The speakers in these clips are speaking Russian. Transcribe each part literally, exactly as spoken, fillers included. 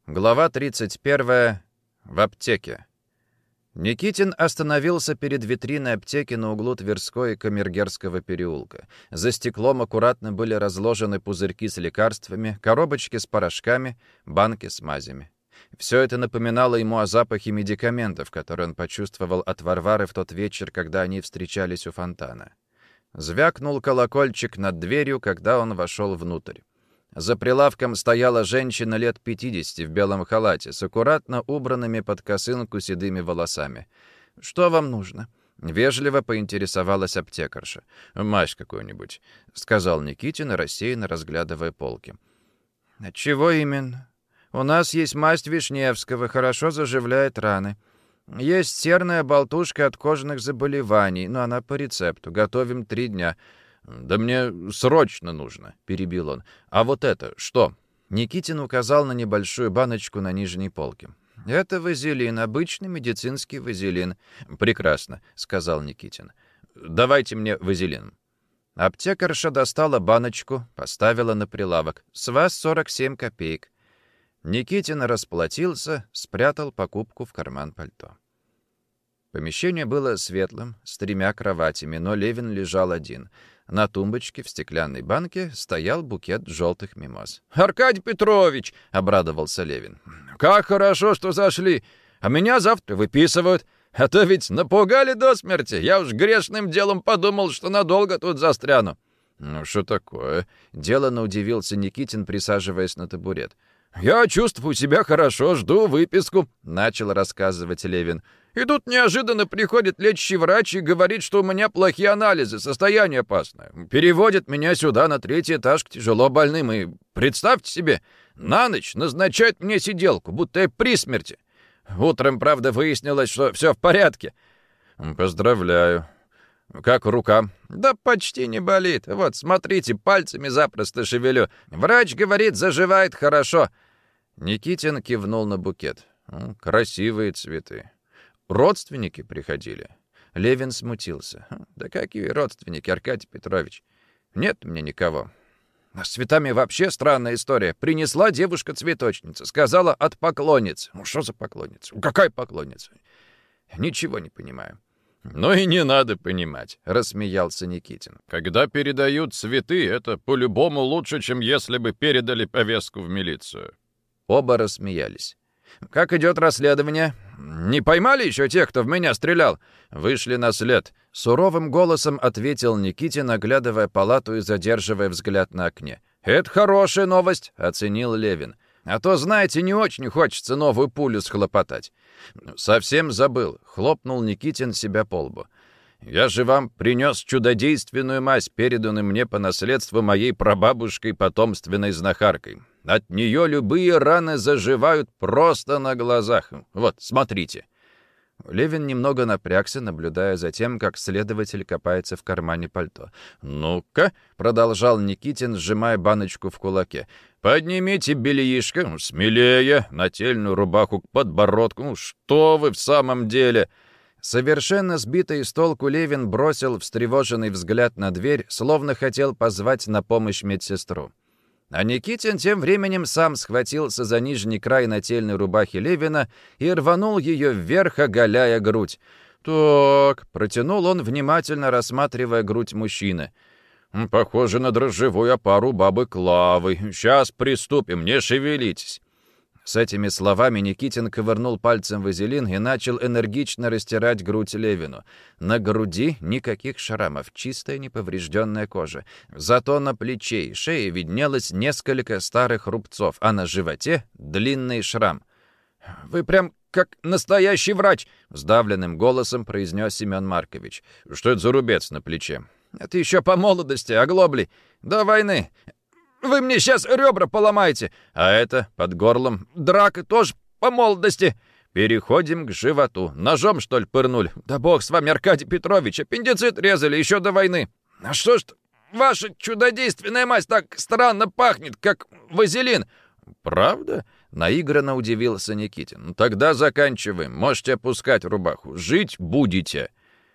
Глава тридцать первая. В аптеке. Никитин остановился перед витриной аптеки на углу Тверской и Камергерского переулка. За стеклом аккуратно были разложены пузырьки с лекарствами, коробочки с порошками, банки с мазями. Все это напоминало ему о запахе медикаментов, которые он почувствовал от Варвары в тот вечер, когда они встречались у фонтана. Звякнул колокольчик над дверью, когда он вошел внутрь. За прилавком стояла женщина лет пятидесяти в белом халате с аккуратно убранными под косынку седыми волосами. «Что вам нужно?» — вежливо поинтересовалась аптекарша. «Мазь какую-нибудь», — сказал Никитин, рассеянно разглядывая полки. «Чего именно? У нас есть мазь Вишневского, хорошо заживляет раны. Есть серная болтушка от кожных заболеваний, но она по рецепту. Готовим три дня». «Да мне срочно нужно», — перебил он. «А вот это что?» Никитин указал на небольшую баночку на нижней полке. «Это вазелин, обычный медицинский вазелин». «Прекрасно», — сказал Никитин. «Давайте мне вазелин». Аптекарша достала баночку, поставила на прилавок. «С вас сорок семь копеек». Никитин расплатился, спрятал покупку в карман пальто. Помещение было светлым, с тремя кроватями, но Левин лежал один. На тумбочке в стеклянной банке стоял букет желтых мимоз. «Аркадий Петрович!» — обрадовался Левин. «Как хорошо, что зашли! А меня завтра выписывают. А то ведь напугали до смерти. Я уж грешным делом подумал, что надолго тут застряну». «Ну, что такое?» — деланно удивился Никитин, присаживаясь на табурет. «Я чувствую себя хорошо, жду выписку», — начал рассказывать Левин. «И тут неожиданно приходит лечащий врач и говорит, что у меня плохие анализы, состояние опасное. Переводит меня сюда, на третий этаж, к тяжело больным, и, представьте себе, на ночь назначают мне сиделку, будто я при смерти. Утром, правда, выяснилось, что все в порядке». «Поздравляю. Как рука?» «Да почти не болит. Вот, смотрите, пальцами запросто шевелю. Врач говорит, заживает хорошо». Никитин кивнул на букет. «Красивые цветы. Родственники приходили?» Левин смутился. «Да какие родственники, Аркадий Петрович? Нет у меня никого. А с цветами вообще странная история. Принесла девушка-цветочница, сказала от поклонниц». «Ну что за поклонница? Какая поклонница? Ничего не понимаю». «Ну и не надо понимать», — рассмеялся Никитин. «Когда передают цветы, это по-любому лучше, чем если бы передали повестку в милицию». Оба рассмеялись. «Как идет расследование? Не поймали еще тех, кто в меня стрелял?» «Вышли на след», — суровым голосом ответил Никитин, оглядывая палату и задерживая взгляд на окне. «Это хорошая новость», — оценил Левин. «А то, знаете, не очень хочется новую пулю схлопотать». «Совсем забыл», — хлопнул Никитин себя по лбу. «Я же вам принес чудодейственную мазь, переданную мне по наследству моей прабабушкой потомственной знахаркой. От нее любые раны заживают просто на глазах. Вот, смотрите». Левин немного напрягся, наблюдая за тем, как следователь копается в кармане пальто. «Ну-ка», — продолжал Никитин, сжимая баночку в кулаке, — «поднимите бельишко, смелее, нательную рубаху к подбородку. Ну, что вы в самом деле?» Совершенно сбитый с толку Левин бросил встревоженный взгляд на дверь, словно хотел позвать на помощь медсестру. А Никитин тем временем сам схватился за нижний край нательной рубахи Левина и рванул ее вверх, оголяя грудь. «Так», — протянул он, внимательно рассматривая грудь мужчины. «Похоже на дрожжевую опару бабы Клавы. Сейчас приступим, не шевелитесь». С этими словами Никитин ковырнул пальцем вазелин и начал энергично растирать грудь Левину. На груди никаких шрамов, чистая неповрежденная кожа. Зато на плече и шее виднелось несколько старых рубцов, а на животе — длинный шрам. «Вы прям как настоящий врач!» — сдавленным голосом произнес Семен Маркович. «Что это за рубец на плече?» «Это еще по молодости, оглобли. До войны. Вы мне сейчас ребра поломаете. А это под горлом. Драка тоже по молодости. Переходим к животу. Ножом, что ли, пырнули? Да бог с вами, Аркадий Петрович. Аппендицит резали еще до войны. А что ж ваша чудодейственная мазь так странно пахнет, как вазелин?» «Правда?» — наигранно удивился Никитин. «Тогда заканчиваем. Можете опускать рубаху. Жить будете».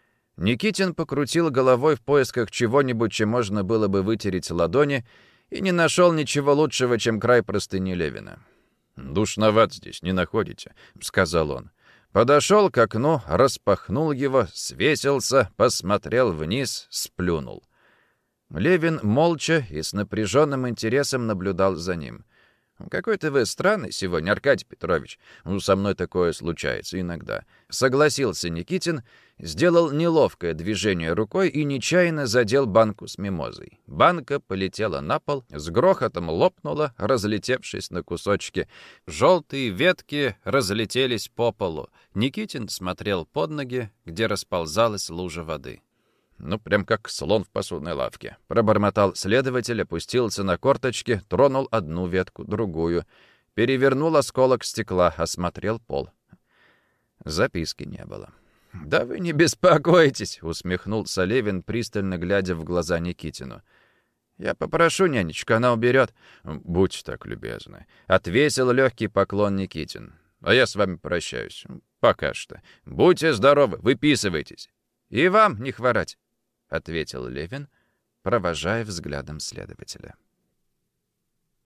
Никитин покрутил головой в поисках чего-нибудь, чем можно было бы вытереть ладони, и не нашел ничего лучшего, чем край простыни Левина. «Душноват здесь, не находите?» — сказал он. Подошел к окну, распахнул его, свесился, посмотрел вниз, сплюнул. Левин молча и с напряженным интересом наблюдал за ним. «Какой-то вы странный сегодня, Аркадий Петрович. Ну, со мной такое случается иногда». Согласился Никитин, сделал неловкое движение рукой и нечаянно задел банку с мимозой. Банка полетела на пол, с грохотом лопнула, разлетевшись на кусочки. Желтые ветки разлетелись по полу. Никитин смотрел под ноги, где расползалась лужа воды. «Ну, прям как слон в посудной лавке». Пробормотал следователь, опустился на корточки, тронул одну ветку, другую. Перевернул осколок стекла, осмотрел пол. Записки не было. «Да вы не беспокойтесь», — усмехнулся Левин, пристально глядя в глаза Никитину. «Я попрошу нянечку, она уберет». «Будьте так любезны», — отвесил легкий поклон Никитин. «А я с вами прощаюсь. Пока что. Будьте здоровы, выписывайтесь». «И вам не хворать», — ответил Левин, провожая взглядом следователя.